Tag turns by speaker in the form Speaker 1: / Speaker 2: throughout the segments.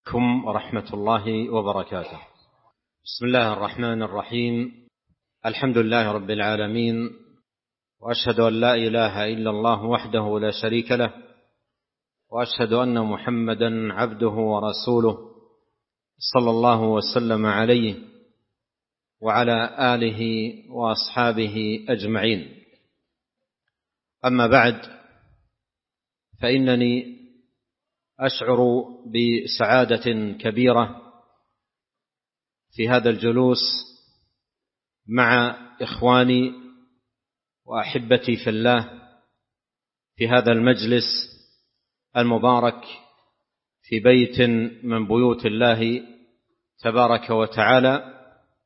Speaker 1: عليكم ورحمة الله وبركاته. بسم الله الرحمن الرحيم. الحمد لله رب العالمين، وأشهد أن لا إله إلا الله وحده لا شريك له، وأشهد أن محمدا عبده ورسوله صلى الله وسلم عليه وعلى آله وأصحابه أجمعين. أما بعد، فإنني أشعر بسعادة كبيرة في هذا الجلوس مع إخواني وأحبتي في الله في هذا المجلس المبارك في بيت من بيوت الله تبارك وتعالى،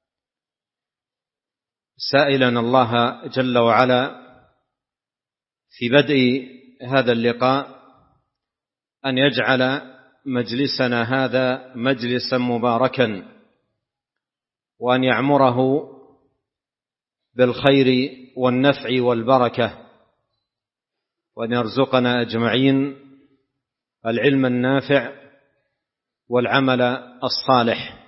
Speaker 1: سائلا الله جل وعلا في بدء هذا اللقاء أن يجعل مجلسنا هذا مجلسا مباركا، وأن يعمره بالخير والنفع والبركة، وأن يرزقنا أجمعين العلم النافع والعمل الصالح.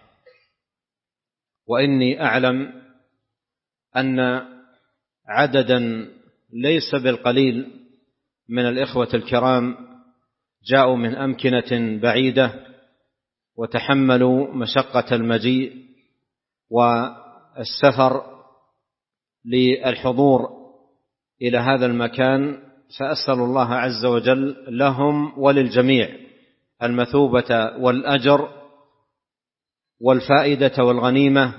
Speaker 1: وإني أعلم أن عددا ليس بالقليل من الإخوة الكرام جاءوا من أمكنة بعيدة وتحملوا مشقة المجيء والسفر للحضور إلى هذا المكان، فأسأل الله عز وجل لهم وللجميع المثوبة والأجر والفائدة والغنيمة،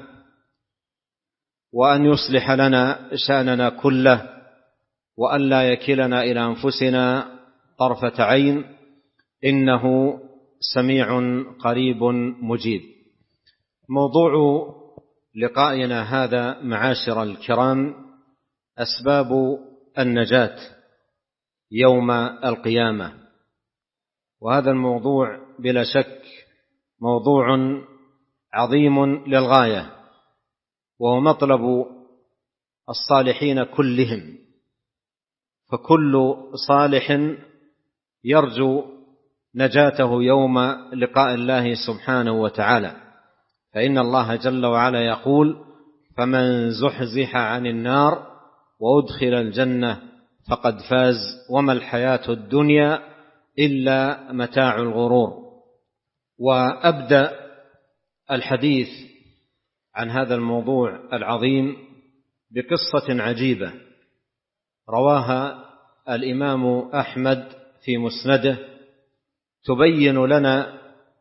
Speaker 1: وأن يصلح لنا شأننا كله، وأن لا يكلنا إلى أنفسنا طرفة عين، إنه سميع قريب مجيب. موضوع لقائنا هذا معاشر الكرام أسباب النجاة يوم القيامة، وهذا الموضوع بلا شك موضوع عظيم للغاية، وهو مطلب الصالحين كلهم، فكل صالح يرجو نجاته يوم لقاء الله سبحانه وتعالى، فإن الله جل وعلا يقول: فمن زحزح عن النار وأدخل الجنة فقد فاز وما الحياة الدنيا إلا متاع الغرور. وأبدأ الحديث عن هذا الموضوع العظيم بقصة عجيبة رواها الإمام أحمد في مسنده، تبين لنا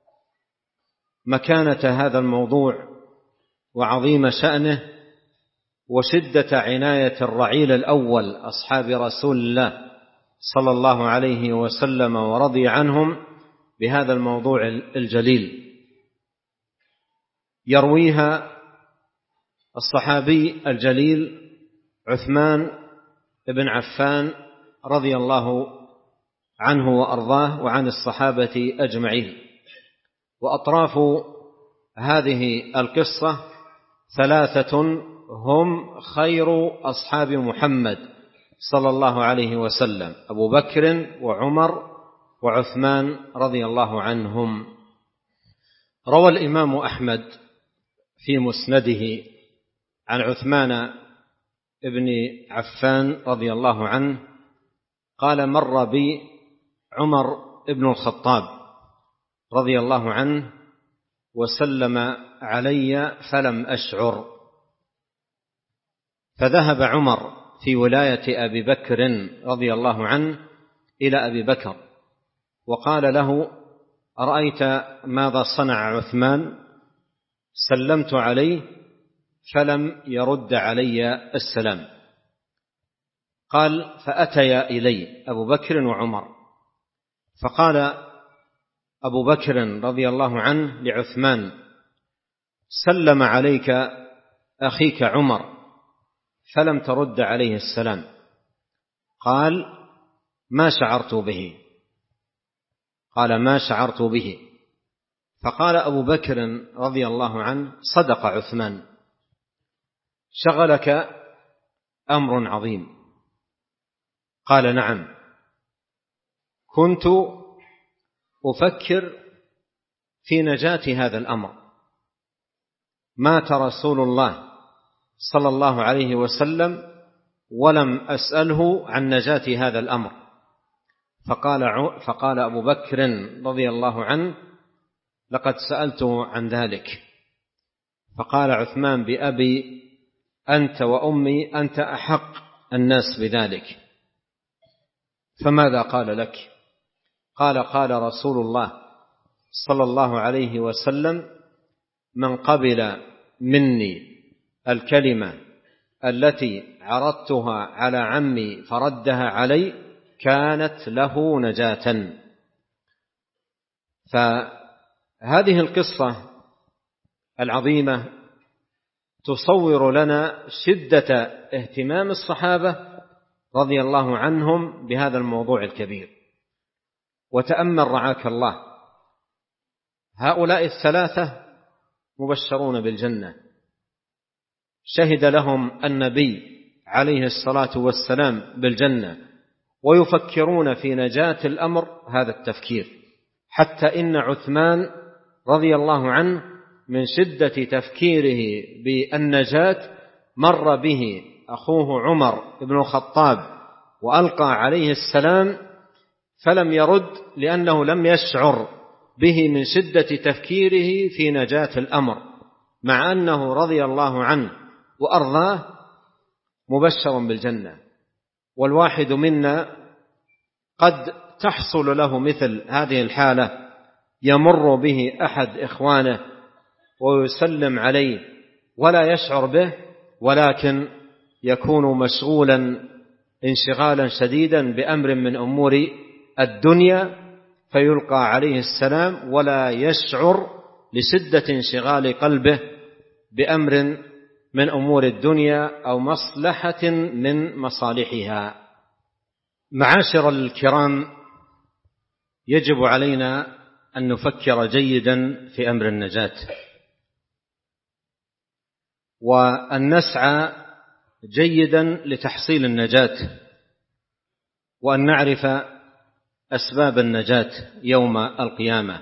Speaker 1: مكانة هذا الموضوع وعظيم شأنه وشدة عناية الرعيل الأول أصحاب رسول الله صلى الله عليه وسلم ورضي عنهم بهذا الموضوع الجليل. يرويها الصحابي الجليل عثمان بن عفان رضي الله عنه وأرضاه وعن الصحابة أجمعين. وأطراف هذه القصة ثلاثة هم خير أصحاب محمد صلى الله عليه وسلم: أبو بكر وعمر وعثمان رضي الله عنهم. روى الإمام أحمد في مسنده عن عثمان بن عفان رضي الله عنه قال: مر بي عمر بن الخطاب رضي الله عنه وسلم علي فلم أشعر، فذهب عمر في ولاية أبي بكر رضي الله عنه إلى أبي بكر وقال له: أرأيت ماذا صنع عثمان؟ سلمت عليه فلم يرد علي السلام. قال: فأتيا إلي أبو بكر وعمر، فقال أبو بكر رضي الله عنه لعثمان: سلم عليك أخيك عمر فلم ترد عليه السلام. قال: ما شعرت به. قال: ما شعرت به. فقال أبو بكر رضي الله عنه: صدق عثمان، شغلك أمر عظيم. قال: نعم، كنت أفكر في نجاة هذا الأمر. مات رسول الله صلى الله عليه وسلم ولم أسأله عن نجاة هذا الأمر، فقال أبو بكر رضي الله عنه: لقد سألته عن ذلك. فقال عثمان: بأبي أنت وأمي، أنت أحق الناس بذلك. فماذا قال لك؟ قال رسول الله صلى الله عليه وسلم: من قبل مني الكلمة التي عرضتها على عمي فردها علي كانت له نجاة. فهذه القصة العظيمة تصور لنا شدة اهتمام الصحابة رضي الله عنهم بهذا الموضوع الكبير. وتأمل رعاك الله، هؤلاء الثلاثة مبشرون بالجنة، شهد لهم النبي عليه الصلاة والسلام بالجنة، ويفكرون في نجاة الأمر هذا التفكير، حتى إن عثمان رضي الله عنه من شدة تفكيره بالنجاة مر به أخوه عمر بن الخطاب وألقى عليه السلام فلم يرد، لأنه لم يشعر به من شدة تفكيره في نجاة الأمر، مع أنه رضي الله عنه وأرضاه مبشر بالجنة. والواحد منا قد تحصل له مثل هذه الحالة، يمر به أحد إخوانه ويسلم عليه ولا يشعر به، ولكن يكون مشغولا انشغالا شديدا بأمر من أمور الدنيا، فيلقى عليه السلام ولا يشعر لشدة انشغال قلبه بأمر من أمور الدنيا أو مصلحة من مصالحها. معاشر الكرام، يجب علينا أن نفكر جيدا في أمر النجاة، وأن نسعى جيدا لتحصيل النجاة، وأن نعرف أسباب النجاة يوم القيامة،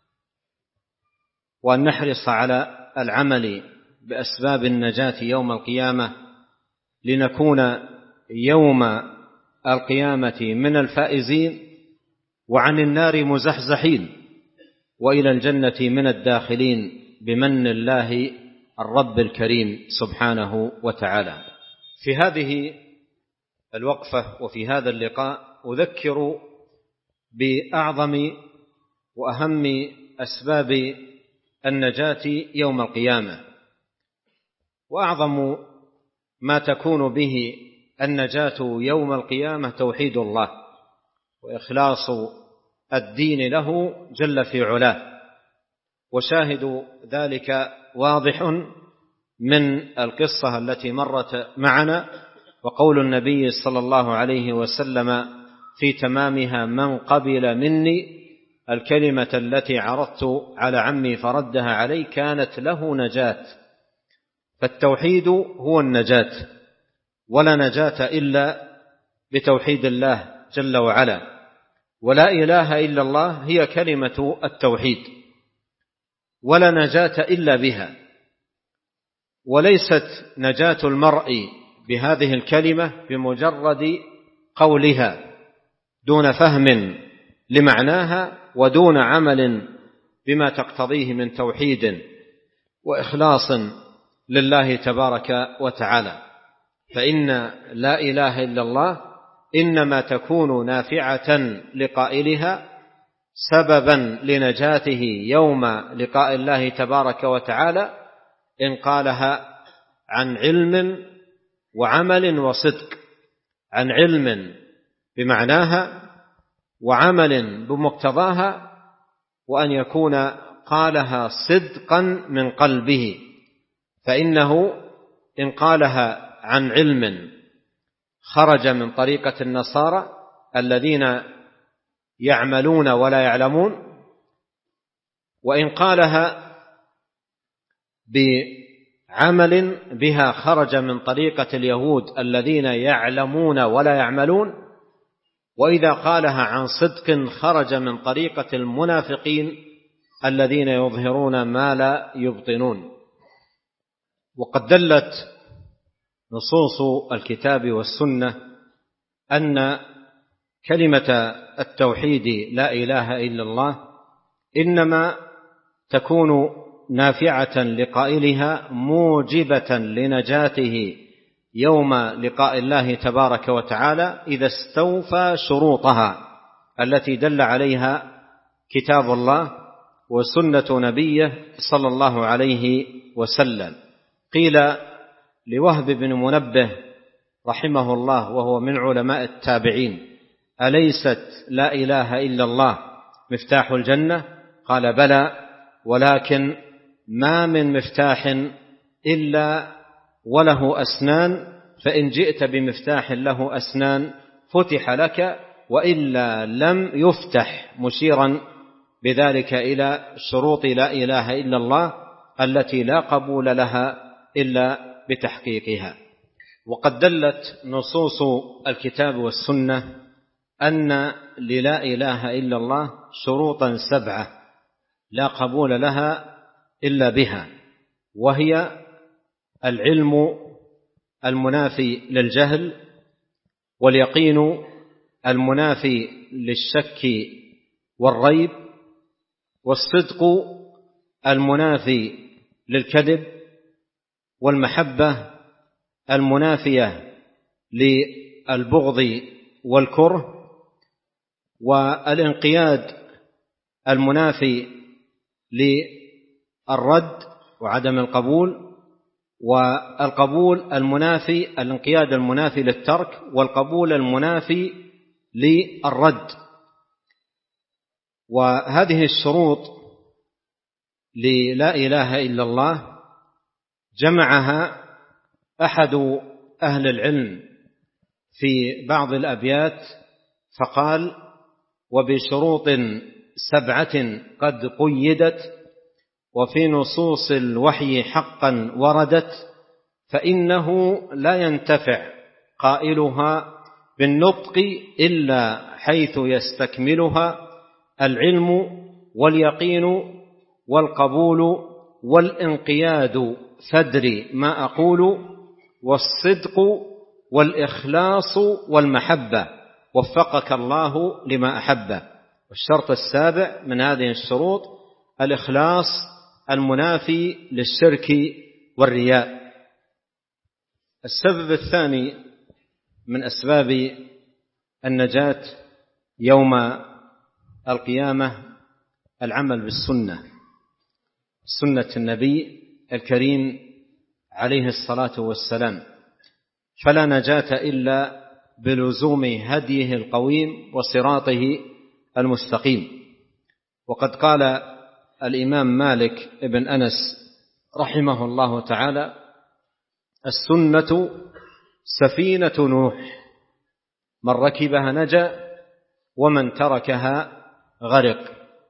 Speaker 1: وأن نحرص على العمل بأسباب النجاة يوم القيامة، لنكون يوم القيامة من الفائزين، وعن النار مزحزحين، وإلى الجنة من الداخلين بمن الله الرب الكريم سبحانه وتعالى. في هذه الوقفة وفي هذا اللقاء أذكر بأعظم وأهم أسباب النجاة يوم القيامة. وأعظم ما تكون به النجاة يوم القيامة توحيد الله وإخلاص الدين له جل في علاه، وشاهد ذلك واضح من القصة التي مرت معنا، وقول النبي صلى الله عليه وسلم في تمامها: من قبل مني الكلمة التي عرضت على عمي فردها علي كانت له نجاة. فالتوحيد هو النجاة، ولا نجاة إلا بتوحيد الله جل وعلا، ولا إله إلا الله هي كلمة التوحيد، ولا نجاة إلا بها. وليست نجاة المرء بهذه الكلمة بمجرد قولها دون فهم لمعناها ودون عمل بما تقتضيه من توحيد وإخلاص لله تبارك وتعالى. فإن لا إله إلا الله إنما تكون نافعة لقائلها، سببا لنجاته يوم لقاء الله تبارك وتعالى، إن قالها عن علم وعمل وصدق، عن علم بمعناها وعمل بمقتضاها، وأن يكون قالها صدقا من قلبه. فإنه إن قالها عن علم خرج من طريقة النصارى الذين يعملون ولا يعلمون، وإن قالها بعمل بها خرج من طريقة اليهود الذين يعلمون ولا يعملون، وإذا قالها عن صدق خرج من طريقة المنافقين الذين يظهرون ما لا يبطنون. وقد دلت نصوص الكتاب والسنة أن كلمة التوحيد لا إله إلا الله إنما تكون نافعة لقائلها موجبة لنجاته يوم لقاء الله تبارك وتعالى إذا استوفى شروطها التي دل عليها كتاب الله وسنة نبيه صلى الله عليه وسلم. قيل لوهب بن منبه رحمه الله وهو من علماء التابعين: أليست لا إله إلا الله مفتاح الجنة؟ قال: بلى، ولكن ما من مفتاح إلا وله أسنان، فإن جئت بمفتاح له أسنان فتح لك، وإلا لم يفتح، مشيرا بذلك إلى شروط لا إله إلا الله التي لا قبول لها إلا بتحقيقها. وقد دلت نصوص الكتاب والسنة أن للا إله إلا الله شروطا 7 لا قبول لها إلا بها، وهي العلم المنافي للجهل، واليقين المنافي للشك والريب، والصدق المنافي للكذب، والمحبة المنافية للبغض والكره، والانقياد المنافي للرد وعدم القبول، والقبول المنافي الانقياد المنافي للترك، والقبول المنافي للرد. وهذه الشروط للا إله إلا الله جمعها أحد أهل العلم في بعض الأبيات فقال: وبشروط 7 قد قيدت، وفي نصوص الوحي حقا وردت، فإنه لا ينتفع قائلها بالنطق إلا حيث يستكملها: العلم واليقين والقبول والانقياد، فادري ما أقول، والصدق والإخلاص والمحبة، وفقك الله لما أحبه. والشرط 7 من هذه الشروط الإخلاص المنافي للشرك والرياء. السبب الثاني من أسباب النجاة يوم القيامة العمل بالسنة، سنة النبي الكريم عليه الصلاة والسلام، فلا نجاة إلا بلزوم هديه القويم وصراطه المستقيم. وقد قال الإمام مالك بن أنس رحمه الله تعالى: السنة سفينة نوح، من ركبها نجا ومن تركها غرق.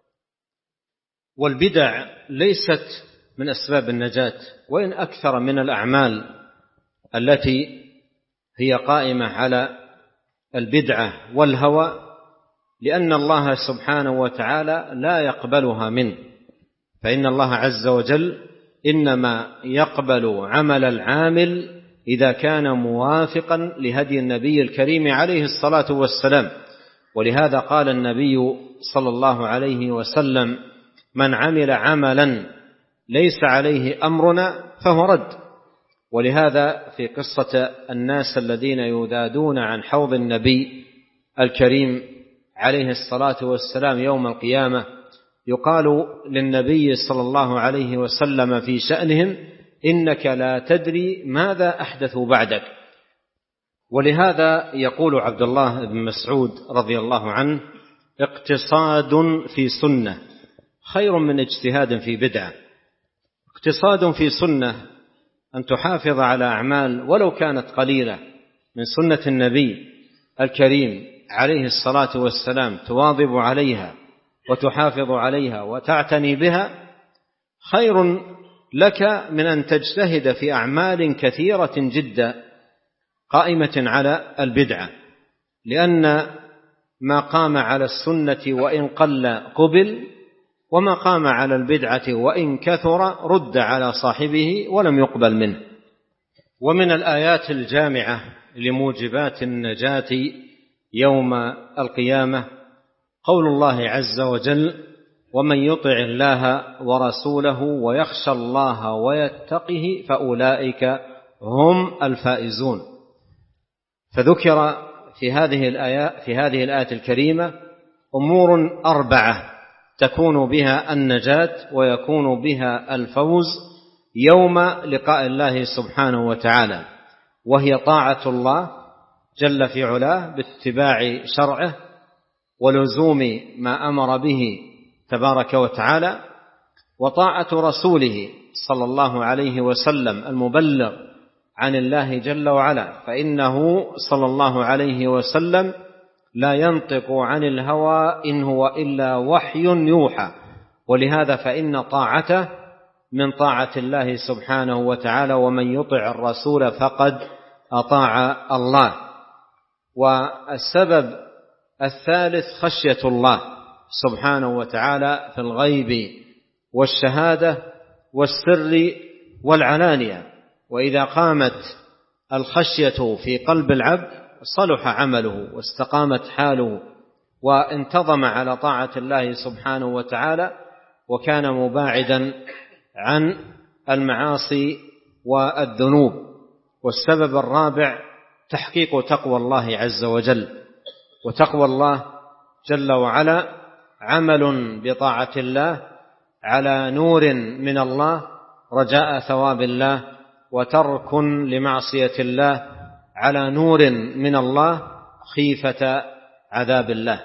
Speaker 1: والبدع ليست من أسباب النجاة، وإن أكثر من الأعمال التي هي قائمة على البدعة والهوى، لأن الله سبحانه وتعالى لا يقبلها منه، فإن الله عز وجل إنما يقبل عمل العامل إذا كان موافقا لهدي النبي الكريم عليه الصلاة والسلام. ولهذا قال النبي صلى الله عليه وسلم: من عمل عملا ليس عليه أمرنا فهو رد. ولهذا في قصة الناس الذين يذادون عن حوض النبي الكريم عليه الصلاة والسلام يوم القيامة، يقال للنبي صلى الله عليه وسلم في شأنهم: إنك لا تدري ماذا أحدثوا بعدك. ولهذا يقول عبد الله بن مسعود رضي الله عنه: اقتصاد في سنة خير من اجتهاد في بدعة. اقتصاد في سنة أن تحافظ على أعمال ولو كانت قليلة من سنة النبي الكريم عليه الصلاة والسلام، تواظب عليها وتحافظ عليها وتعتني بها، خير لك من أن تجتهد في أعمال كثيرة جدا قائمة على البدعة، لأن ما قام على السنة وإن قل قبل، وما قام على البدعة وإن كثر رد على صاحبه ولم يقبل منه. ومن الآيات الجامعة لموجبات النجاة يوم القيامة قول الله عز وجل: ومن يطع الله ورسوله ويخشى الله ويتقه فأولئك هم الفائزون. فذكر في هذه الآية الكريمة أمور 4 تكون بها النجاة ويكون بها الفوز يوم لقاء الله سبحانه وتعالى، وهي طاعة الله جل في علاه باتباع شرعه ولزوم ما أمر به تبارك وتعالى، وطاعة رسوله صلى الله عليه وسلم المبلغ عن الله جل وعلا، فإنه صلى الله عليه وسلم لا ينطق عن الهوى إن هو إلا وحي يوحى، ولهذا فإن طاعته من طاعة الله سبحانه وتعالى، ومن يطع الرسول فقد أطاع الله. والسبب الثالث خشية الله سبحانه وتعالى في الغيب والشهادة والسر والعلانية، وإذا قامت الخشية في قلب العبد صلح عمله واستقامت حاله وانتظم على طاعة الله سبحانه وتعالى وكان مباعدا عن المعاصي والذنوب. والسبب الرابع تحقيق تقوى الله عز وجل، وتقوى الله جل وعلا عمل بطاعة الله على نور من الله رجاء ثواب الله، وترك لمعصية الله على نور من الله خيفة عذاب الله.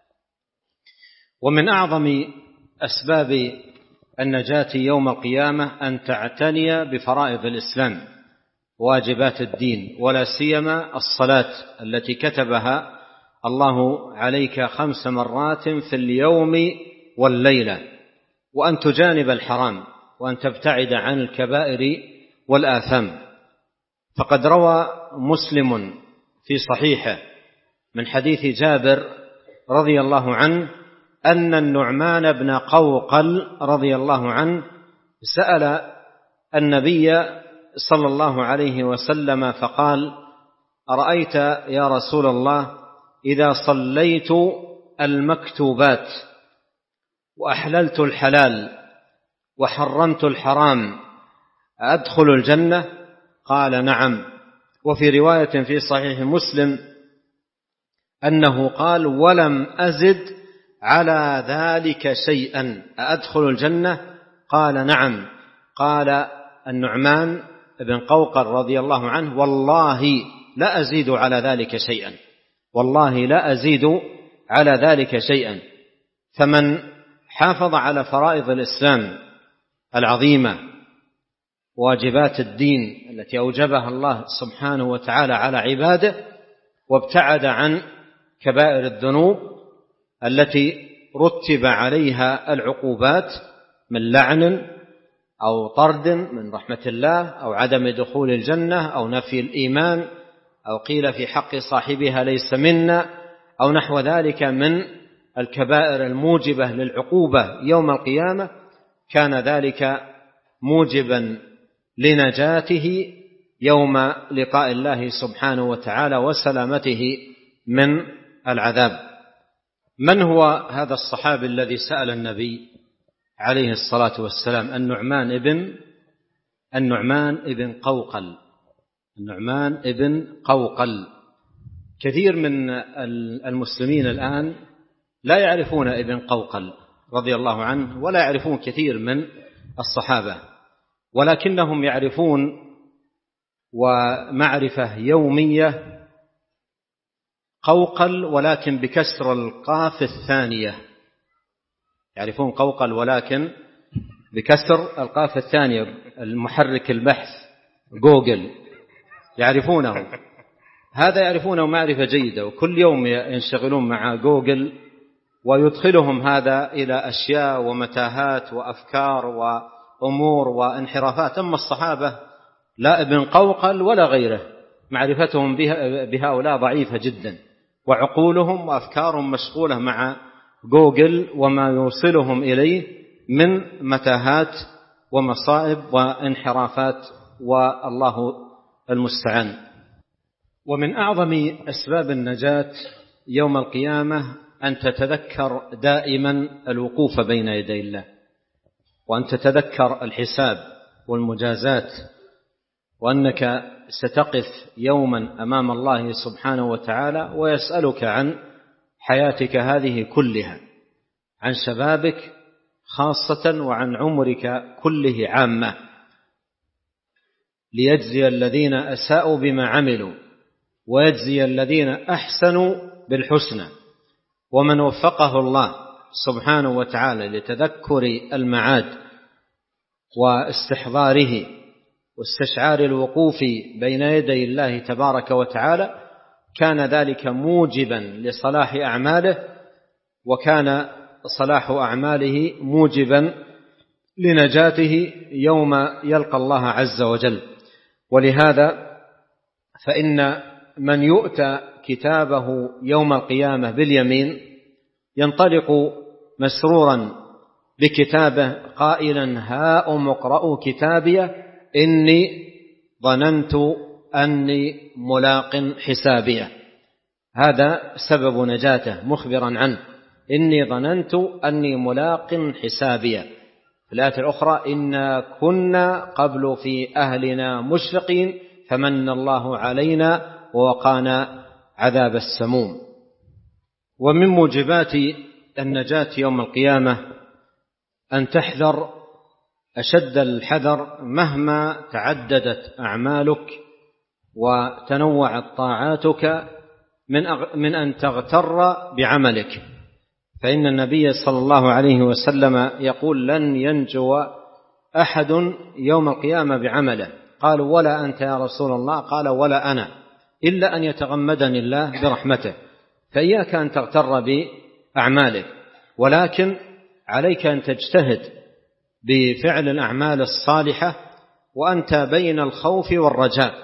Speaker 1: ومن أعظم أسباب النجاة يوم القيامة أن تعتني بفرائض الإسلام واجبات الدين، ولا سيما الصلاة التي كتبها الله عليك 5 مرات في اليوم والليلة، وأن تجانب الحرام، وأن تبتعد عن الكبائر والآثام. فقد روى مسلم في صحيحه من حديث جابر رضي الله عنه أن النعمان بن قوقل رضي الله عنه سأل النبي صلى الله عليه وسلم فقال: أرأيت يا رسول الله إذا صليت المكتوبات وأحللت الحلال وحرمت الحرام أدخل الجنة؟ قال: نعم. وفي رواية في صحيح مسلم أنه قال: ولم أزد على ذلك شيئا أدخل الجنة؟ قال: نعم. قال النعمان بن قوقل رضي الله عنه: والله لا أزيد على ذلك شيئا، والله لا أزيد على ذلك شيئا. فمن حافظ على فرائض الإسلام العظيمة واجبات الدين التي أوجبها الله سبحانه وتعالى على عباده، وابتعد عن كبائر الذنوب التي رتب عليها العقوبات من لعن أو طرد من رحمة الله أو عدم دخول الجنة أو نفي الإيمان أو قيل في حق صاحبها ليس منا أو نحو ذلك من الكبائر الموجبة للعقوبة يوم القيامة، كان ذلك موجبا لنجاته يوم لقاء الله سبحانه وتعالى وسلامته من العذاب. من هو هذا الصحابي الذي سأل النبي عليه الصلاة والسلام؟ النعمان ابن قوقل. النعمان ابن قوقل. كثير من المسلمين الآن لا يعرفون ابن قوقل رضي الله عنه، ولا يعرفون كثير من الصحابة، ولكنهم يعرفون ومعرفة يومية قوقل ولكن بكسر القاف الثانية. يعرفون قوقل ولكن بكسر القاف الثانية. المحرك البحث جوجل يعرفونه، هذا يعرفونه معرفة جيدة، وكل يوم ينشغلون مع جوجل ويدخلهم هذا إلى أشياء ومتاهات وأفكار وأمور وانحرافات. أما الصحابة لا ابن قوقل ولا غيره معرفتهم بهؤلاء ضعيفة جدا، وعقولهم وأفكارهم مشغولة مع جوجل وما يوصلهم إليه من متاهات ومصائب وانحرافات، والله المستعان. ومن أعظم أسباب النجاة يوم القيامة أن تتذكر دائما الوقوف بين يدي الله، وأن تتذكر الحساب والمجازات، وأنك ستقف يوما أمام الله سبحانه وتعالى ويسألك عن حياتك هذه كلها، عن شبابك خاصة وعن عمرك كله عامة، ليجزي الذين أساءوا بما عملوا ويجزي الذين أحسنوا بالحسنى. ومن وفقه الله سبحانه وتعالى لتذكر المعاد واستحضاره واستشعار الوقوف بين يدي الله تبارك وتعالى كان ذلك موجبا لصلاح أعماله، وكان صلاح أعماله موجبا لنجاته يوم يلقى الله عز وجل. ولهذا فإن من يؤتى كتابه يوم القيامة باليمين ينطلق مسرورا بكتابه قائلا: هاؤم اقرءوا كتابي إني ظننت أني ملاق حسابي. هذا سبب نجاته، مخبرا عنه: إني ظننت أني ملاق حسابي. في الآية الأخرى: إنا كنا قبل في أهلنا مشفقين فمن الله علينا ووقانا عذاب السموم. ومن موجبات النجاة يوم القيامة أن تحذر أشد الحذر مهما تعددت أعمالك وتنوعت طاعاتك من أن تغتر بعملك، فإن النبي صلى الله عليه وسلم يقول: لن ينجو أحد يوم القيامة بعمله. قالوا: ولا أنت يا رسول الله؟ قال: ولا أنا، إلا أن يتغمدني الله برحمته. فإياك أن تغتر بأعمالك، ولكن عليك أن تجتهد بفعل الأعمال الصالحة وأنت بين الخوف والرجاء.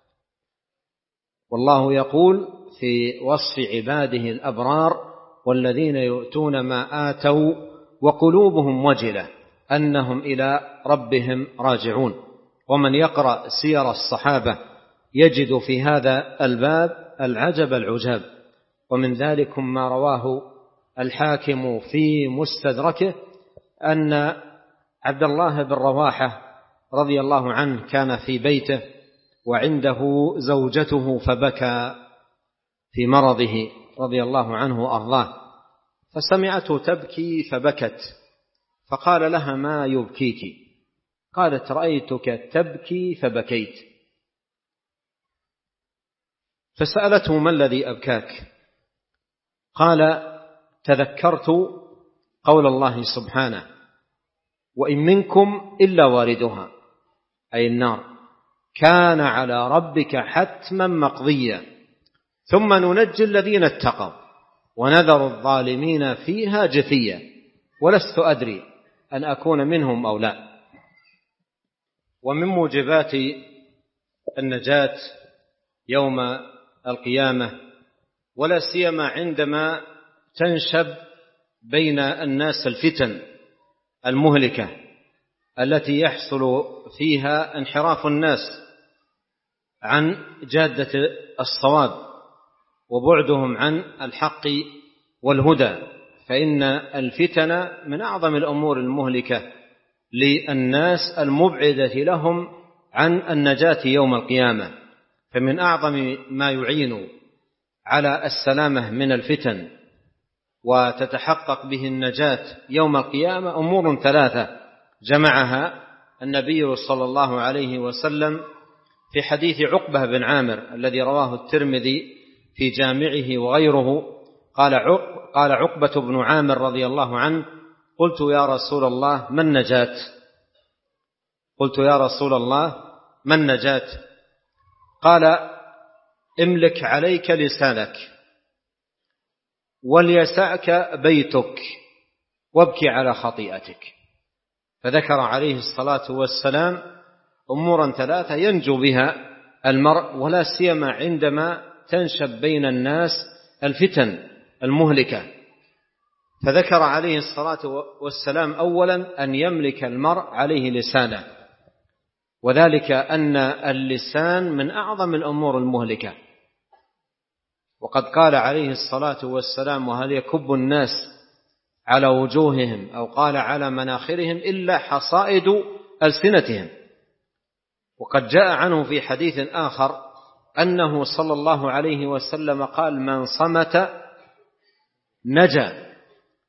Speaker 1: والله يقول في وصف عباده الأبرار: والذين يؤتون ما آتوا وقلوبهم وجلة أنهم إلى ربهم راجعون. ومن يقرأ سير الصحابة يجد في هذا الباب العجب العجاب. ومن ذلك ما رواه الحاكم في مستدركه أن عبد الله بن رواحة رضي الله عنه كان في بيته وعنده زوجته فبكى في مرضه رضي الله عنه وأرضاه، فسمعته تبكي فبكت، فقال لها: ما يبكيك؟ قالت: رأيتك تبكي فبكيت. فسألته: ما الذي أبكاك؟ قال: تذكرت قول الله سبحانه: وإن منكم إلا واردها، أي النار، كان على ربك حتما مقضيا ثم ننجي الذين اتقوا ونذر الظالمين فيها جثيا ولست أدري أن أكون منهم أو لا. ومن موجبات النجاة يوم القيامة، ولا سيما عندما تنشب بين الناس الفتن المهلكة التي يحصل فيها انحراف الناس عن جادة الصواب وبعدهم عن الحق والهدى، فإن الفتن من أعظم الأمور المهلكة للناس المبعدة لهم عن النجاة يوم القيامة. فمن أعظم ما يعين على السلامة من الفتن وتتحقق به النجاة يوم القيامة أمور ثلاثة جمعها النبي صلى الله عليه وسلم في حديث عقبة بن عامر الذي رواه الترمذي في جامعه وغيره. قال عقبة بن عامر رضي الله عنه: قلت يا رسول الله ما النجاة؟ قلت يا رسول الله ما النجاة؟ قال: املك عليك لسانك وليسعك بيتك وابكي على خطيئتك. فذكر عليه الصلاة والسلام أمورا ثلاثة ينجو بها المرء، ولا سيما عندما تنشب بين الناس الفتن المهلكة. فذكر عليه الصلاة والسلام أولا أن يملك المرء عليه لسانه، وذلك أن اللسان من أعظم الأمور المهلكة. وقد قال عليه الصلاة والسلام: وهل يكب الناس على وجوههم أو قال على مناخرهم إلا حصائد ألسنتهم. وقد جاء عنه في حديث آخر أنه صلى الله عليه وسلم قال: من صمت نجا.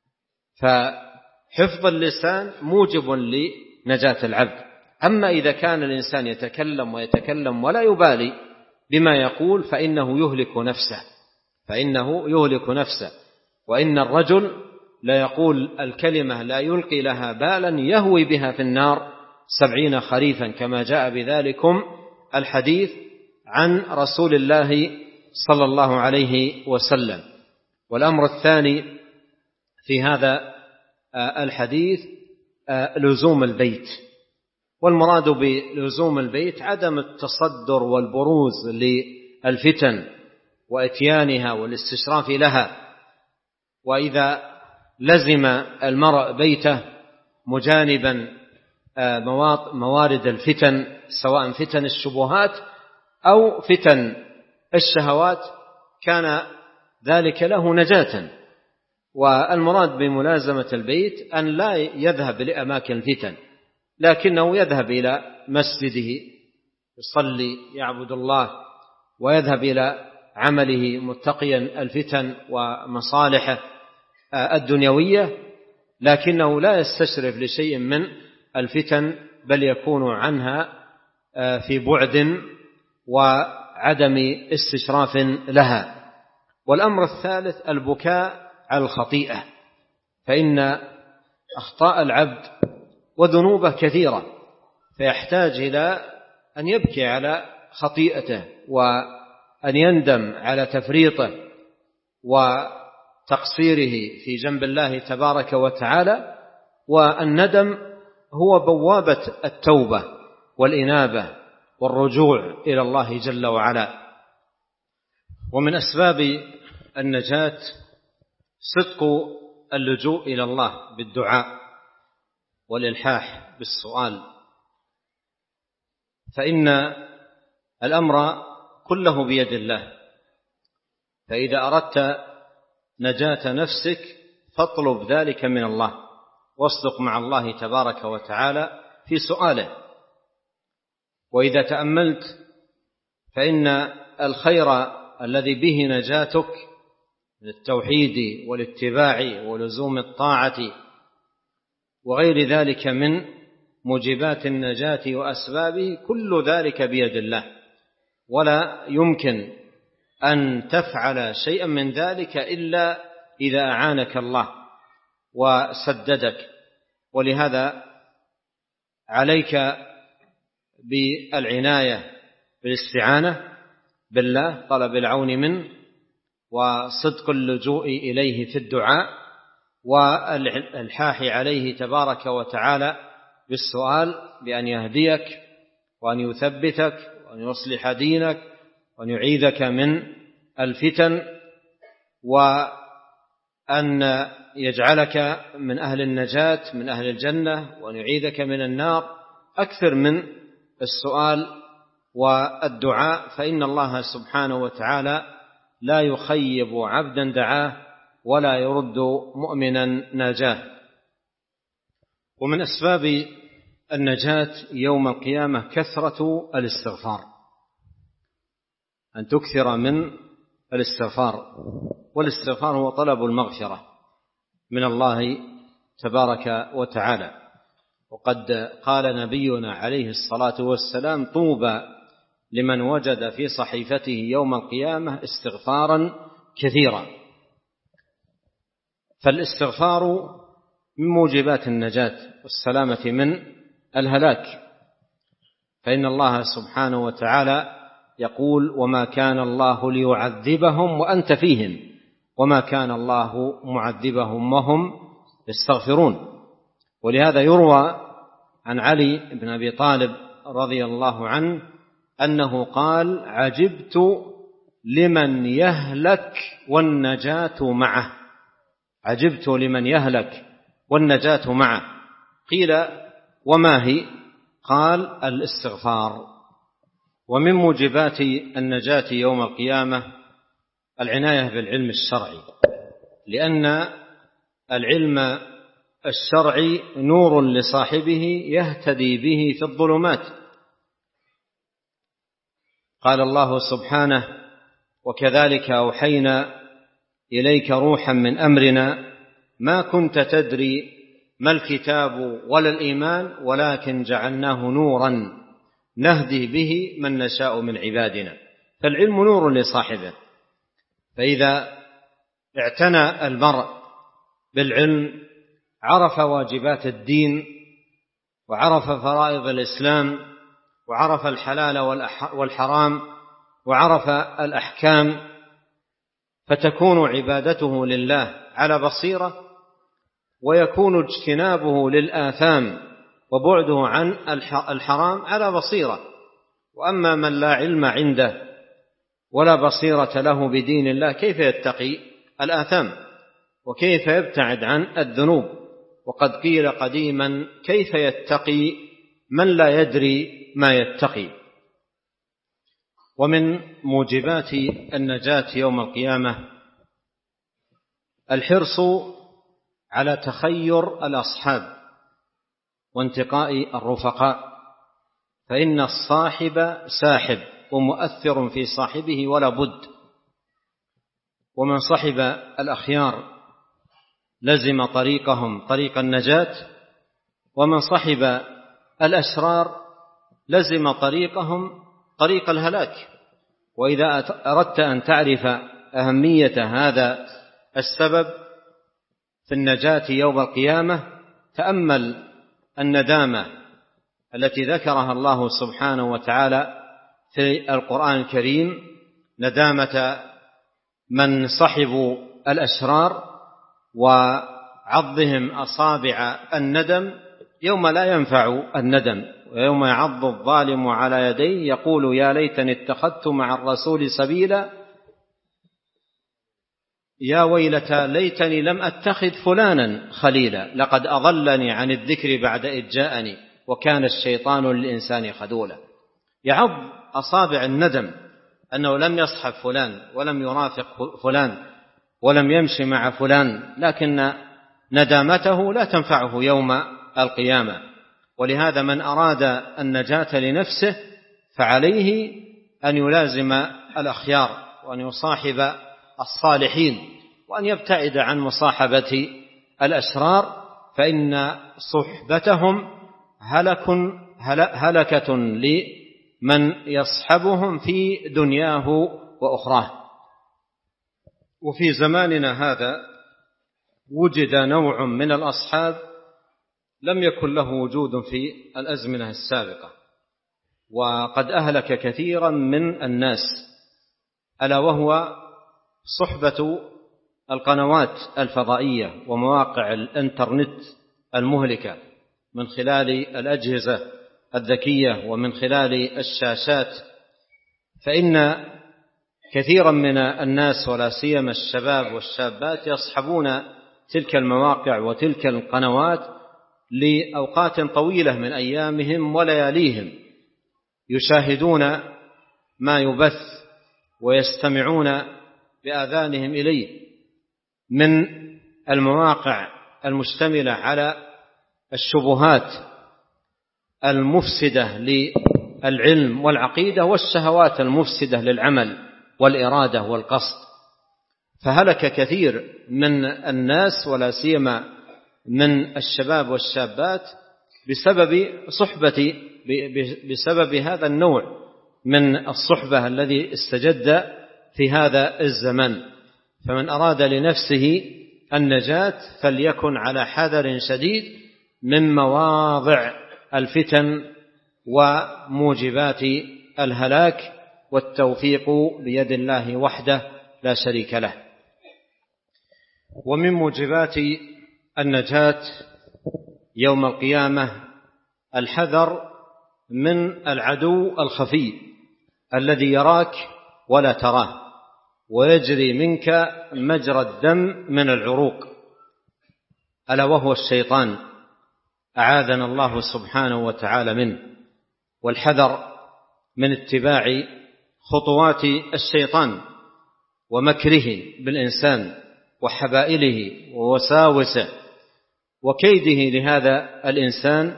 Speaker 1: فحفظ اللسان موجب لنجاة العبد. أما إذا كان الإنسان يتكلم ولا يبالي بما يقول فإنه يهلك نفسه. وإن الرجل لا يقول الكلمة لا يلقي لها بالا يهوي بها في النار 70 خريفا، كما جاء بذلكم الحديث عن رسول الله صلى الله عليه وسلم. والأمر الثاني في هذا الحديث لزوم البيت. والمراد بلزوم البيت عدم التصدر والبروز للفتن وإتيانها والاستشراف لها. وإذا لزم المرء بيته مجانبا موارد الفتن، سواء فتن الشبهات أو فتن الشهوات، كان ذلك له نجاة. والمراد بملازمة البيت أن لا يذهب لأماكن الفتن، لكنه يذهب إلى مسجده يصلي يعبد الله، ويذهب إلى عمله متقيا الفتن ومصالحه الدنيوية، لكنه لا يستشرف لشيء من الفتن، بل يكون عنها في بعد وعدم استشراف لها. والأمر الثالث البكاء على الخطيئة، فإن أخطاء العبد وذنوبه كثيرة، فيحتاج إلى أن يبكي على خطيئته وأن يندم على تفريطه وتقصيره في جنب الله تبارك وتعالى. والندم هو بوابة التوبة والإنابة والرجوع إلى الله جل وعلا. ومن أسباب النجاة صدق اللجوء إلى الله بالدعاء والإلحاح بالسؤال، فإن الأمر كله بيد الله. فإذا أردت نجاة نفسك فاطلب ذلك من الله، واصدق مع الله تبارك وتعالى في سؤاله. وإذا تأملت فإن الخير الذي به نجاتك من التوحيد والاتباع ولزوم الطاعة وغير ذلك من موجبات النجاة وأسبابه، كل ذلك بيد الله، ولا يمكن أن تفعل شيئا من ذلك إلا إذا أعانك الله وسددك. ولهذا عليك بالعناية بالاستعانة بالله، طلب العون منه، وصدق اللجوء إليه في الدعاء، والإلحاح عليه تبارك وتعالى بالسؤال بأن يهديك وأن يثبتك وأن يصلح دينك وأن يعيذك من الفتن، وأن يجعلك من أهل النجاة من أهل الجنة، وأن يعيذك من النار. أكثر من السؤال والدعاء، فإن الله سبحانه وتعالى لا يخيب عبدا دعاه ولا يرد مؤمنا ناجاه. ومن أسباب النجاة يوم القيامة كثرة الاستغفار، أن تكثر من الاستغفار. والاستغفار هو طلب المغفرة من الله تبارك وتعالى. وقد قال نبينا عليه الصلاة والسلام: طوبى لمن وجد في صحيفته يوم القيامة استغفارا كثيرا. فالاستغفار من موجبات النجاة والسلامة من الهلاك، فإن الله سبحانه وتعالى يقول: وما كان الله ليعذبهم وأنت فيهم وما كان الله معذبهم وهم يستغفرون. ولهذا يروى عن علي بن أبي طالب رضي الله عنه أنه قال: عجبت لمن يهلك والنجاة معه. عجبت لمن يهلك والنجاة معه. قيل وما هي؟ قال الاستغفار. ومن موجبات النجاة يوم القيامة العناية بالعلم الشرعي، لأن العلم الشرعي نور لصاحبه يهتدي به في الظلمات. قال الله سبحانه: وكذلك أوحينا إليك روحا من أمرنا ما كنت تدري ما الكتاب ولا الإيمان ولكن جعلناه نورا نهدي به من نشاء من عبادنا. فالعلم نور لصاحبه، فإذا اعتنى المرء بالعلم عرف واجبات الدين، وعرف فرائض الإسلام، وعرف الحلال والحرام، وعرف الأحكام، فتكون عبادته لله على بصيرة، ويكون اجتنابه للآثام وبعده عن الحرام على بصيرة. وأما من لا علم عنده ولا بصيرة له بدين الله كيف يتقي الآثام وكيف يبتعد عن الذنوب؟ وقد قيل قديما: كيف يتقي من لا يدري ما يتقي؟ ومن موجبات النجاة يوم القيامة الحرص على تخير الأصحاب وانتقاء الرفقاء، فإن الصاحب ساحب ومؤثر في صاحبه ولا بد. ومن صحب الأخيار لزم طريقهم طريق النجاة، ومن صحب الأشرار لزم طريقهم طريق الهلاك. وإذا أردت أن تعرف أهمية هذا السبب في النجاة يوم القيامة تأمل الندامة التي ذكرها الله سبحانه وتعالى في القرآن الكريم، ندامة من صحبوا الأشرار وعضهم أصابع الندم يوم لا ينفع الندم، ويوم يعض الظالم على يديه يقول: يا ليتني اتخذت مع الرسول سبيلا، يا ويلتى ليتني لم أتخذ فلانا خليلا، لقد أضلني عن الذكر بعد إذ جاءني وكان الشيطان للإنسان خذولا. يعض أصابع الندم أنه لم يصحب فلان ولم يرافق فلان ولم يمشي مع فلان، لكن ندامته لا تنفعه يوم القيامة. ولهذا من أراد النجاة لنفسه فعليه أن يلازم الأخيار وأن يصاحب الصالحين وأن يبتعد عن مصاحبة الأشرار، فإن صحبتهم هلكة لمن يصحبهم في دنياه وأخراه. وفي زماننا هذا وجد نوع من الأصحاب لم يكن له وجود في الأزمنة السابقة، وقد أهلك كثيرا من الناس، ألا وهو صحبة القنوات الفضائية ومواقع الإنترنت المهلكة من خلال الأجهزة الذكية ومن خلال الشاشات. فإن كثيرا من الناس ولا سيما الشباب والشابات يصحبون تلك المواقع وتلك القنوات لأوقات طويلة من أيامهم ولياليهم، يشاهدون ما يبث ويستمعون بآذانهم إليه من المواقع المشتملة على الشبهات المفسدة للعلم والعقيدة والشهوات المفسدة للعمل والإرادة والقصد. فهلك كثير من الناس ولا سيما من الشباب والشابات بسبب هذا النوع من الصحبة الذي استجد في هذا الزمن. فمن أراد لنفسه النجاة فليكن على حذر شديد من مواضع الفتن وموجبات الهلاك، والتوفيق بيد الله وحده لا شريك له. ومن موجبات النجاة يوم القيامة الحذر من العدو الخفي الذي يراك ولا تراه ويجري منك مجرى الدم من العروق ألا وهو الشيطان، أعاذنا الله سبحانه وتعالى منه، والحذر من اتباع خطوات الشيطان ومكره بالإنسان وحبائله ووساوسه وكيده لهذا الإنسان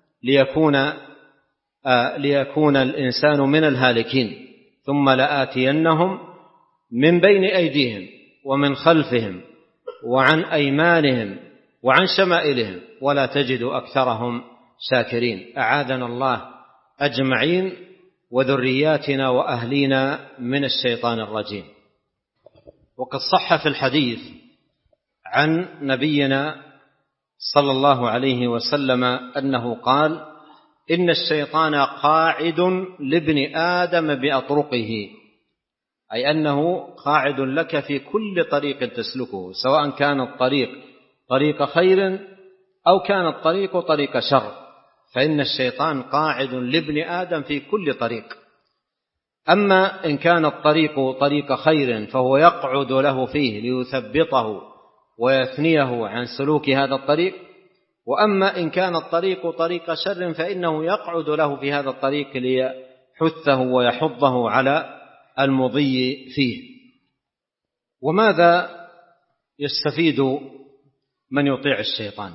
Speaker 1: ليكون الإنسان من الهالكين. ثم لآتينهم من بين أيديهم ومن خلفهم وعن أيمانهم وعن شمائلهم ولا تجد أكثرهم شاكرين. أعاذنا الله أجمعين وذرياتنا وأهلينا من الشيطان الرجيم. وقد صح في الحديث عن نبينا صلى الله عليه وسلم أنه قال: إن الشيطان قاعد لابن آدم بأطرقه، أي أنه قاعد لك في كل طريق تسلكه، سواء كان الطريق طريق خير أو كان الطريق طريق شر، فإن الشيطان قاعد لابن آدم في كل طريق. أما إن كان الطريق طريق خير فهو يقعد له فيه ليثبطه ويثنيه عن سلوك هذا الطريق، وأما إن كان الطريق طريق شر فإنه يقعد له في هذا الطريق ليحثه ويحضه على المضي فيه. وماذا يستفيد من يطيع الشيطان؟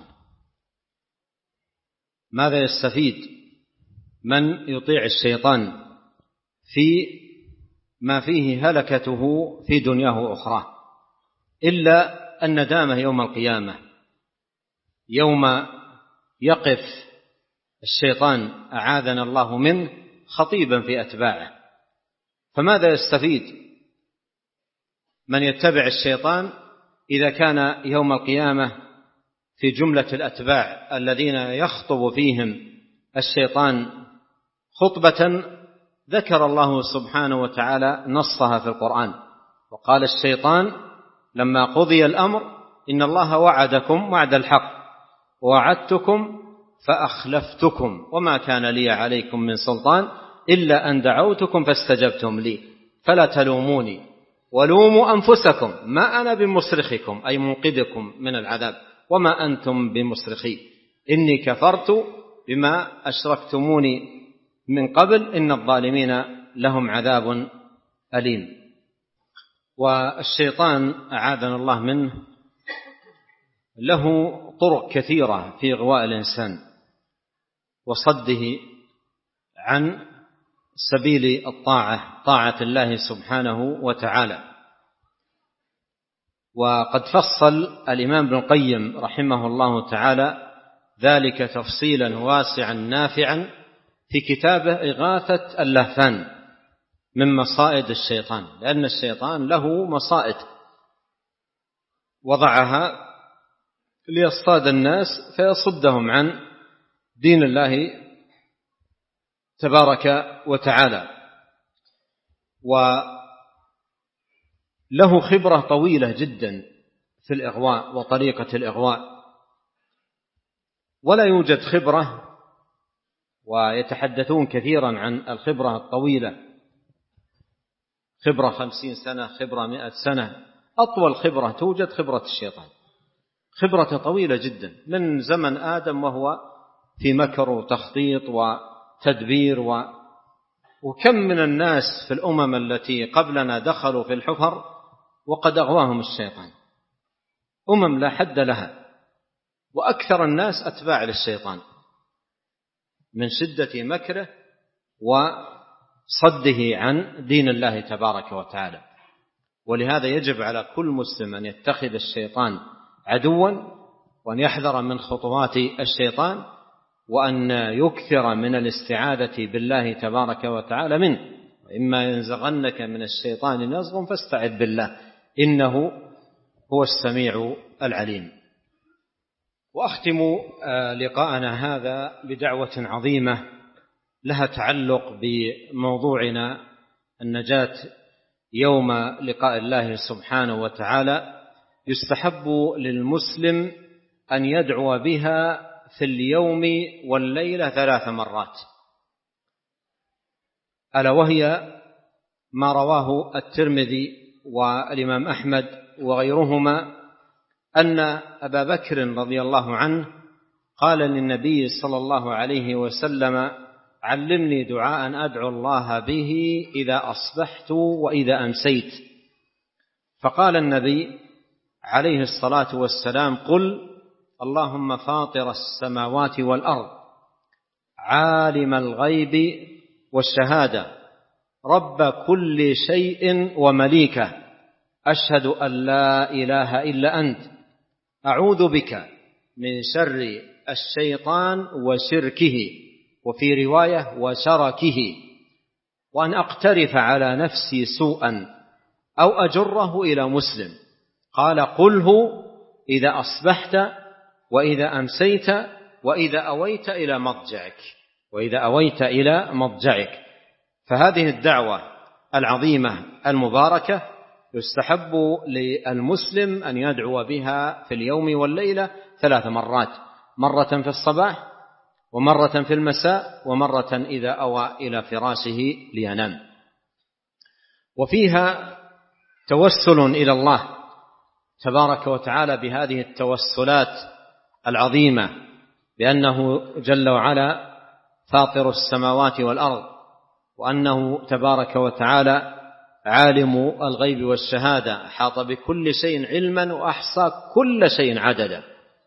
Speaker 1: ماذا يستفيد من يطيع الشيطان في ما فيه هلكته في دنياه وأخراه؟ إلا الندامة يوم القيامة، يوم يقف الشيطان أعاذنا الله منه خطيبا في أتباعه. فماذا يستفيد من يتبع الشيطان إذا كان يوم القيامة في جملة الأتباع الذين يخطب فيهم الشيطان خطبة ذكر الله سبحانه وتعالى نصها في القرآن؟ وقال الشيطان لما قضي الأمر: إن الله وعدكم وعد الحق ووعدتكم فأخلفتكم وما كان لي عليكم من سلطان إلا أن دعوتكم فاستجبتم لي فلا تلوموني ولوموا أنفسكم ما أنا بمصرخكم، أي منقذكم من العذاب، وما أنتم بمصرخي إني كفرت بما أشركتموني من قبل إن الظالمين لهم عذاب أليم. والشيطان أعاذنا الله منه له طرق كثيرة في إغواء الإنسان وصده عن سبيل الطاعة، طاعة الله سبحانه وتعالى. وقد فصل الإمام ابن القيم رحمه الله تعالى ذلك تفصيلا واسعا نافعا في كتابه إغاثة اللهفان من مصائد الشيطان، لأن الشيطان له مصائد وضعها ليصطاد الناس فيصدهم عن دين الله تبارك وتعالى. وله خبرة طويلة جدا في الإغواء وطريقة الإغواء، ولا يوجد خبرة، ويتحدثون كثيرا عن الخبرة الطويلة، خبرة 50 سنة، خبرة 100 سنة. أطول خبرة توجد خبرة الشيطان، خبرة طويلة جدا من زمن آدم وهو في مكر وتخطيط وتدبير وكم من الناس في الأمم التي قبلنا دخلوا في الحفر وقد أغواهم الشيطان، أمم لا حد لها، وأكثر الناس أتباع للشيطان من شدة مكره وصده عن دين الله تبارك وتعالى. ولهذا يجب على كل مسلم أن يتخذ الشيطان عدوا، وأن يحذر من خطوات الشيطان، وأن يكثر من الاستعاذة بالله تبارك وتعالى منه. وإما ينزغنك من الشيطان نزغ فاستعذ بالله إنه هو السميع العليم. وأختم لقاءنا هذا بدعوة عظيمة لها تعلق بموضوعنا النجاة يوم لقاء الله سبحانه وتعالى. يستحب للمسلم أن يدعو بها في اليوم والليلة 3 مرات، ألا وهي ما رواه الترمذي والإمام أحمد وغيرهما أن أبا بكر رضي الله عنه قال للنبي صلى الله عليه وسلم: علمني دعاء أدعو الله به إذا أصبحت وإذا أمسيت. فقال النبي عليه الصلاة والسلام: قل اللهم فاطر السماوات والأرض عالم الغيب والشهادة رب كل شيء ومليكه أشهد أن لا إله إلا أنت أعوذ بك من شر الشيطان وشركه، وفي رواية وشركه، وأن أقترف على نفسي سوءا أو أجره إلى مسلم. قال: قله إذا أصبحت وإذا أمسيت وإذا أويت إلى مضجعك. فهذه الدعوة العظيمة المباركة يستحب للمسلم أن يدعو بها في اليوم والليلة 3 مرات، مرة في الصباح ومرة في المساء ومرة إذا أوى إلى فراشه لينام. وفيها توسل إلى الله تبارك وتعالى بهذه التوسلات العظيمة، بأنه جل وعلا فاطر السماوات والأرض، وأنه تبارك وتعالى عالم الغيب والشهادة، أحاط بكل شيء علما وأحصى كل شيء عددا،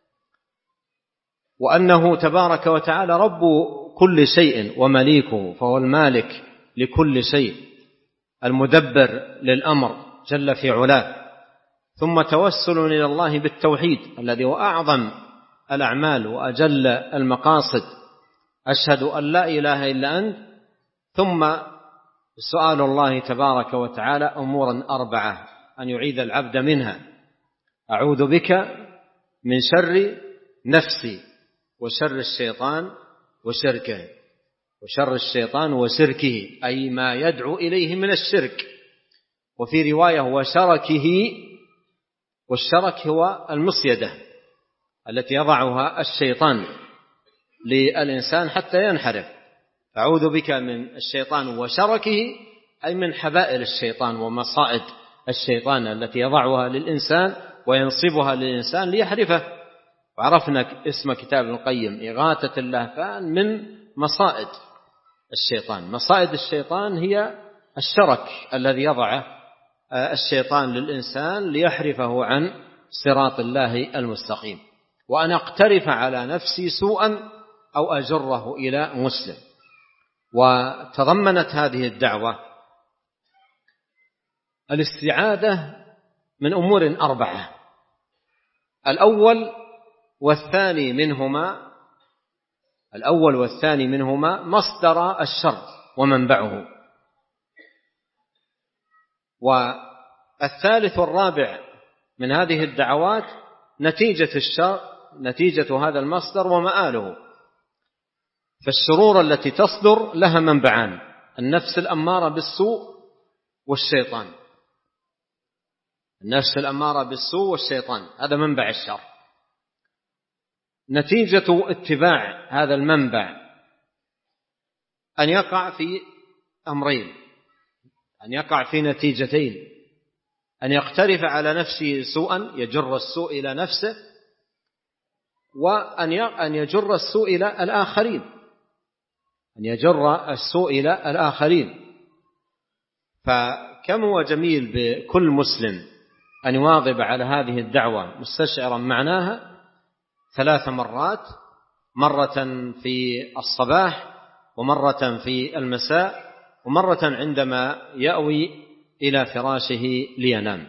Speaker 1: وأنه تبارك وتعالى رب كل شيء ومليكه، فهو المالك لكل شيء المدبر للأمر جل في علاه. ثم توسل إلى الله بالتوحيد الذي هو أعظم الأعمال وأجل المقاصد، أشهد أن لا إله إلا أنت. ثم سؤال الله تبارك وتعالى أمورا 4 أن يعيذ العبد منها: أعوذ بك من شر نفسي وشر الشيطان وشركه، أي ما يدعو إليه من الشرك. وفي رواية وشركه، والشرك هو المصيدة التي يضعها الشيطان للإنسان حتى ينحرف. أعوذ بك من الشيطان وشركه، أي من حبائل الشيطان ومصائد الشيطان التي يضعها للإنسان وينصبها للإنسان ليحرفه. وعرفنا اسم كتاب ابن القيم إغاثة اللهفان من مصائد الشيطان. مصائد الشيطان هي الشرك الذي يضعه الشيطان للإنسان ليحرفه عن صراط الله المستقيم، وأن أقترف على نفسي سوءا أو أجره إلى مسلم. وتضمنت هذه الدعوة الاستعاذة من أمور 4: الأول والثاني منهما مصدر الشر ومنبعه، والثالث والرابع من هذه الدعوات نتيجة الشر، نتيجة هذا المصدر ومآله. فالشرور التي تصدر لها منبعان: النفس الأمارة بالسوء والشيطان. النفس الأمارة بالسوء والشيطان هذا منبع الشر. نتيجة اتباع هذا المنبع أن يقع في أمرين، أن يقع في نتيجتين: أن يقترف على نفسه سوءا يجر السوء إلى نفسه، وأن يجر السوء إلى الآخرين. فكم هو جميل بكل مسلم أن يواظب على هذه الدعوة مستشعرا معناها 3 مرات، مرة في الصباح ومرة في المساء ومرة عندما يأوي إلى فراشه لينام.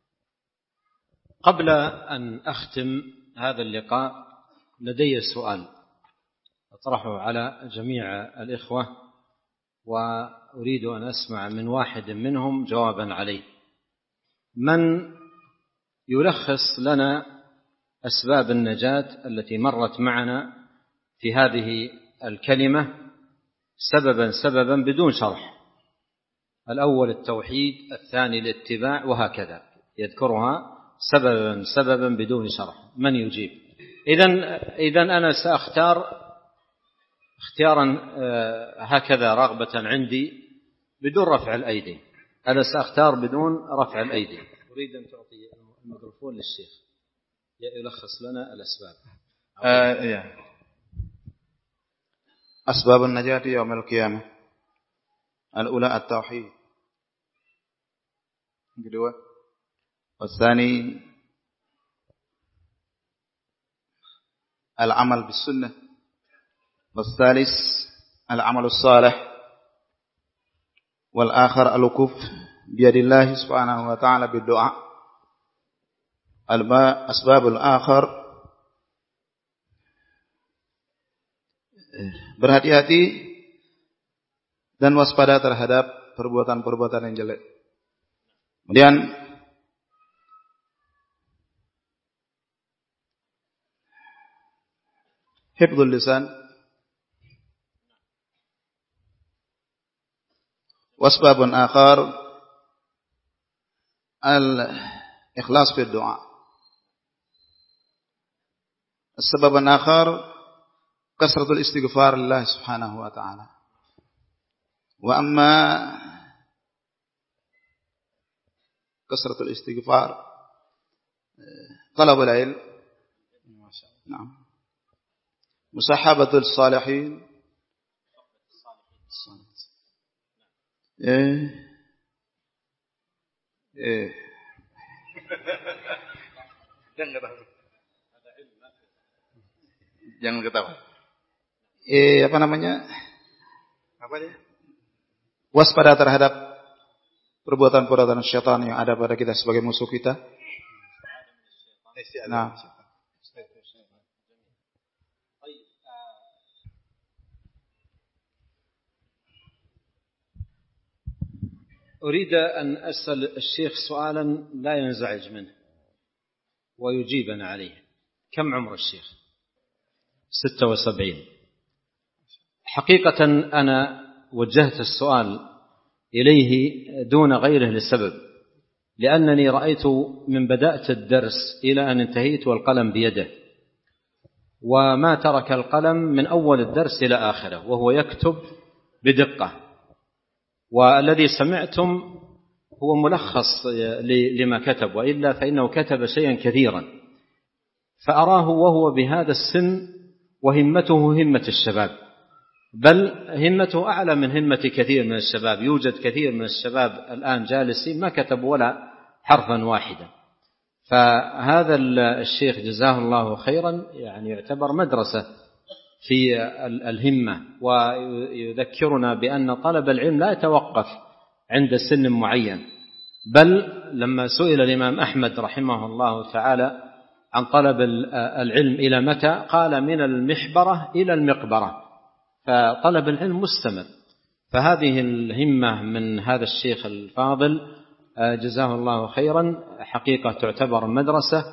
Speaker 1: قبل أن أختم هذا اللقاء لدي سؤال أطرحه على جميع الإخوة، وأريد أن أسمع من واحد منهم جوابا عليه. من يلخص لنا أسباب النجاة التي مرت معنا في هذه الكلمة سببا بدون شرح؟ الأول التوحيد، الثاني الاتباع، وهكذا يذكرها سببا بدون شرح. من يجيب؟ إذن أنا سأختار اختيارا هكذا رغبة عندي بدون رفع الأيدي. أنا سأختار بدون رفع الأيدي. أريد أن تعطي الميكروفون للشيخ. يلخص لنا الأسباب.
Speaker 2: أسباب النجاة يوم القيامة. الأولى التوحيد، والثاني العمل بالسنة، والثالث العمل الصالح، والآخر الوقوف بيد الله سبحانه وتعالى بالدعاء. أسباب الآخر berhati-hati dan waspada terhadap perbuatan-perbuatan yang jelek. Kemudian hifdzul lisan, wasbabun akhar al-ikhlas fi du'a. As-sababun akhar kasratul istighfar lillah subhanahu wa ta'ala. Wa amma kasratul istighfar talabul ilm, na'am, musahabatul salihin, jangan ketawa. Apa namanya? Apa dia? Waspada terhadap perbuatan-perbuatan syaitan yang ada pada kita sebagai musuh kita. Nah,
Speaker 1: أريد أن أسأل الشيخ سؤالا لا ينزعج منه ويجيبنا عليه. كم عمر الشيخ؟ 76. حقيقة أنا وجهت السؤال إليه دون غيره لسبب، لأنني رأيت من بدأت الدرس إلى أن انتهيت والقلم بيده، وما ترك القلم من أول الدرس إلى آخره وهو يكتب بدقة، والذي سمعتم هو ملخص لما كتب، وإلا فإنه كتب شيئا كثيرا. فأراه وهو بهذا السن وهمته همة الشباب، بل همته أعلى من همة كثير من الشباب. يوجد كثير من الشباب الآن جالسين ما كتبوا ولا حرفا واحدا. فهذا الشيخ جزاه الله خيرا يعني يعتبر مدرسة في الهمة، ويذكرنا بأن طلب العلم لا يتوقف عند سن معين، بل لما سئل الإمام أحمد رحمه الله تعالى عن طلب العلم إلى متى، قال من المحبرة إلى المقبرة. فطلب العلم مستمر. فهذه الهمة من هذا الشيخ الفاضل جزاه الله خيرا حقيقة تعتبر مدرسة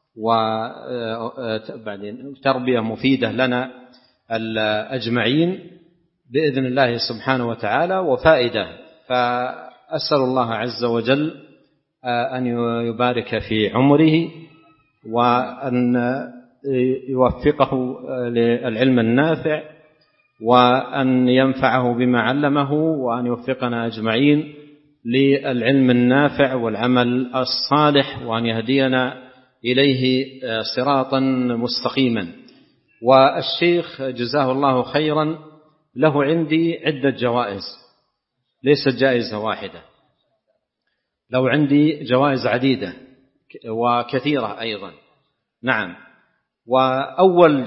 Speaker 1: وبعدين تربية مفيدة لنا الأجمعين بإذن الله سبحانه وتعالى وفائدة. فأسأل الله عز وجل أن يبارك في عمره وأن يوفقه للعلم النافع وأن ينفعه بما علمه وأن يوفقنا أجمعين للعلم النافع والعمل الصالح وأن يهدينا إليه صراطا مستقيما. والشيخ جزاه الله خيرا له عندي عدة جوائز، ليست جائزة واحدة، له عندي جوائز عديدة وكثيرة أيضا. نعم. وأول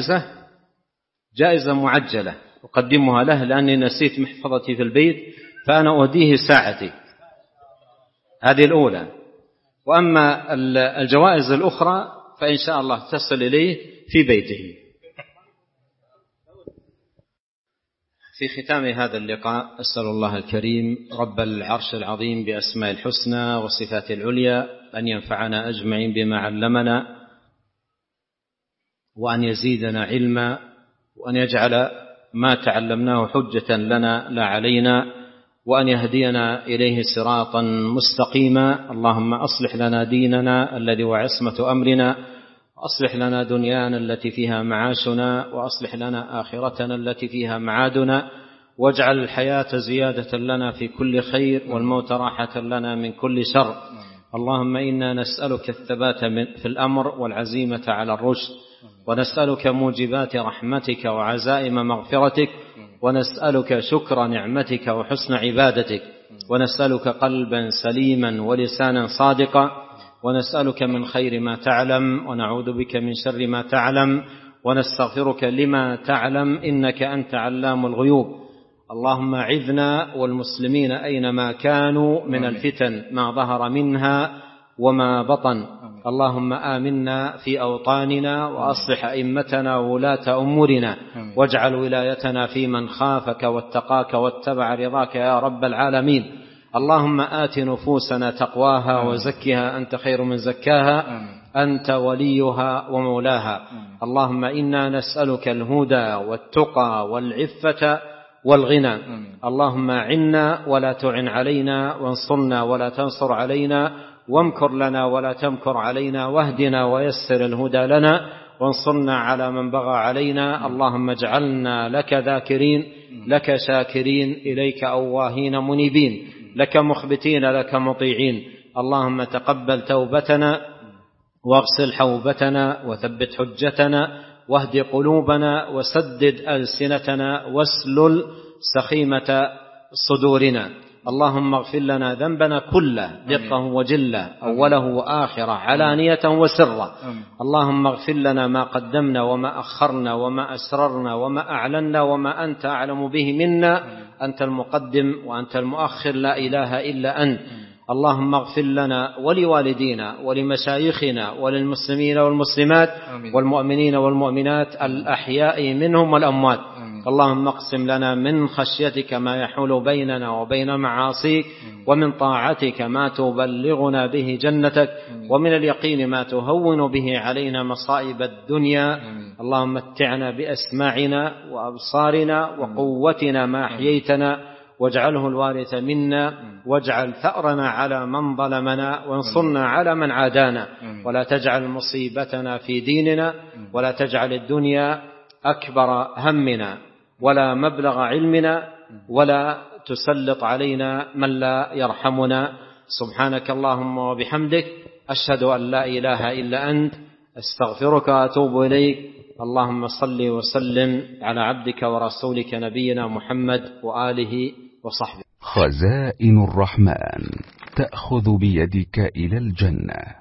Speaker 1: جائزة معجلة أقدمها له لأني نسيت محفظتي في البيت، فأنا أهديه ساعتي، هذه الأولى. وأما الجوائز الأخرى فإن شاء الله تصل إليه في بيته. في ختام هذا اللقاء أسأل الله الكريم رب العرش العظيم بأسماء الحسنى وصفات العليا أن ينفعنا أجمعين بما علمنا، وأن يزيدنا علما، وأن يجعل ما تعلمناه حجة لنا لا علينا، وأن يهدينا إليه صراطا مستقيما. اللهم أصلح لنا ديننا الذي هو عصمة أمرنا، وأصلح لنا دنيانا التي فيها معاشنا، وأصلح لنا آخرتنا التي فيها معادنا، واجعل الحياة زيادة لنا في كل خير والموت راحة لنا من كل شر. اللهم إنا نسألك الثبات في الأمر والعزيمة على الرشد، ونسألك موجبات رحمتك وعزائم مغفرتك، ونسألك شكر نعمتك وحسن عبادتك، ونسألك قلبا سليما ولسانا صادقا، ونسألك من خير ما تعلم، ونعوذ بك من شر ما تعلم، ونستغفرك لما تعلم، إنك أنت علام الغيوب. اللهم أعذنا والمسلمين أينما كانوا من الفتن ما ظهر منها وما بطن. اللهم آمنا في أوطاننا، وأصلح أئمتنا وولاة أمورنا، واجعل ولايتنا في من خافك واتقاك واتبع رضاك يا رب العالمين. اللهم آت نفوسنا تقواها وزكها أنت خير من زكاها، أنت وليها ومولاها. اللهم إنا نسألك الهدى والتقى والعفة والغنى. اللهم عنا ولا تعن علينا، وانصرنا ولا تنصر علينا، وامكر لنا ولا تمكر علينا، واهدنا ويسر الهدى لنا، وانصرنا على من بغى علينا. اللهم اجعلنا لك ذاكرين، لك شاكرين، إليك أواهين منيبين، لك مخبتين، لك مطيعين. اللهم تقبل توبتنا، واغسل حوبتنا، وثبت حجتنا، واهد قلوبنا، وسدد ألسنتنا، واسلل سخيمة صدورنا. اللهم اغفر لنا ذنبنا كله، دقه وجله، أوله وآخره، علانية وسره. اللهم اغفر لنا ما قدمنا وما أخرنا وما أسررنا وما أعلنا وما أنت أعلم به منا. أنت المقدم وأنت المؤخر، لا إله إلا أنت. اللهم اغفر لنا ولوالدينا ولمشايخنا وللمسلمين والمسلمات والمؤمنين والمؤمنات الأحياء منهم والأموات. اللهم اقسم لنا من خشيتك ما يحول بيننا وبين معاصيك، ومن طاعتك ما تبلغنا به جنتك، ومن اليقين ما تهون به علينا مصائب الدنيا. اللهم متعنا بأسماعنا وأبصارنا وقوتنا ما أحييتنا، واجعله الوارث منا، واجعل ثأرنا على من ظلمنا، وانصرنا على من عادانا، ولا تجعل مصيبتنا في ديننا، ولا تجعل الدنيا أكبر همنا ولا مبلغ علمنا، ولا تسلط علينا من لا يرحمنا. سبحانك اللهم وبحمدك، أشهد أن لا إله إلا أنت، أستغفرك وأتوب إليك. اللهم صل وسلم على عبدك ورسولك نبينا محمد وآله وصحبه.
Speaker 3: خزائن الرحمن تأخذ بيدك إلى الجنة.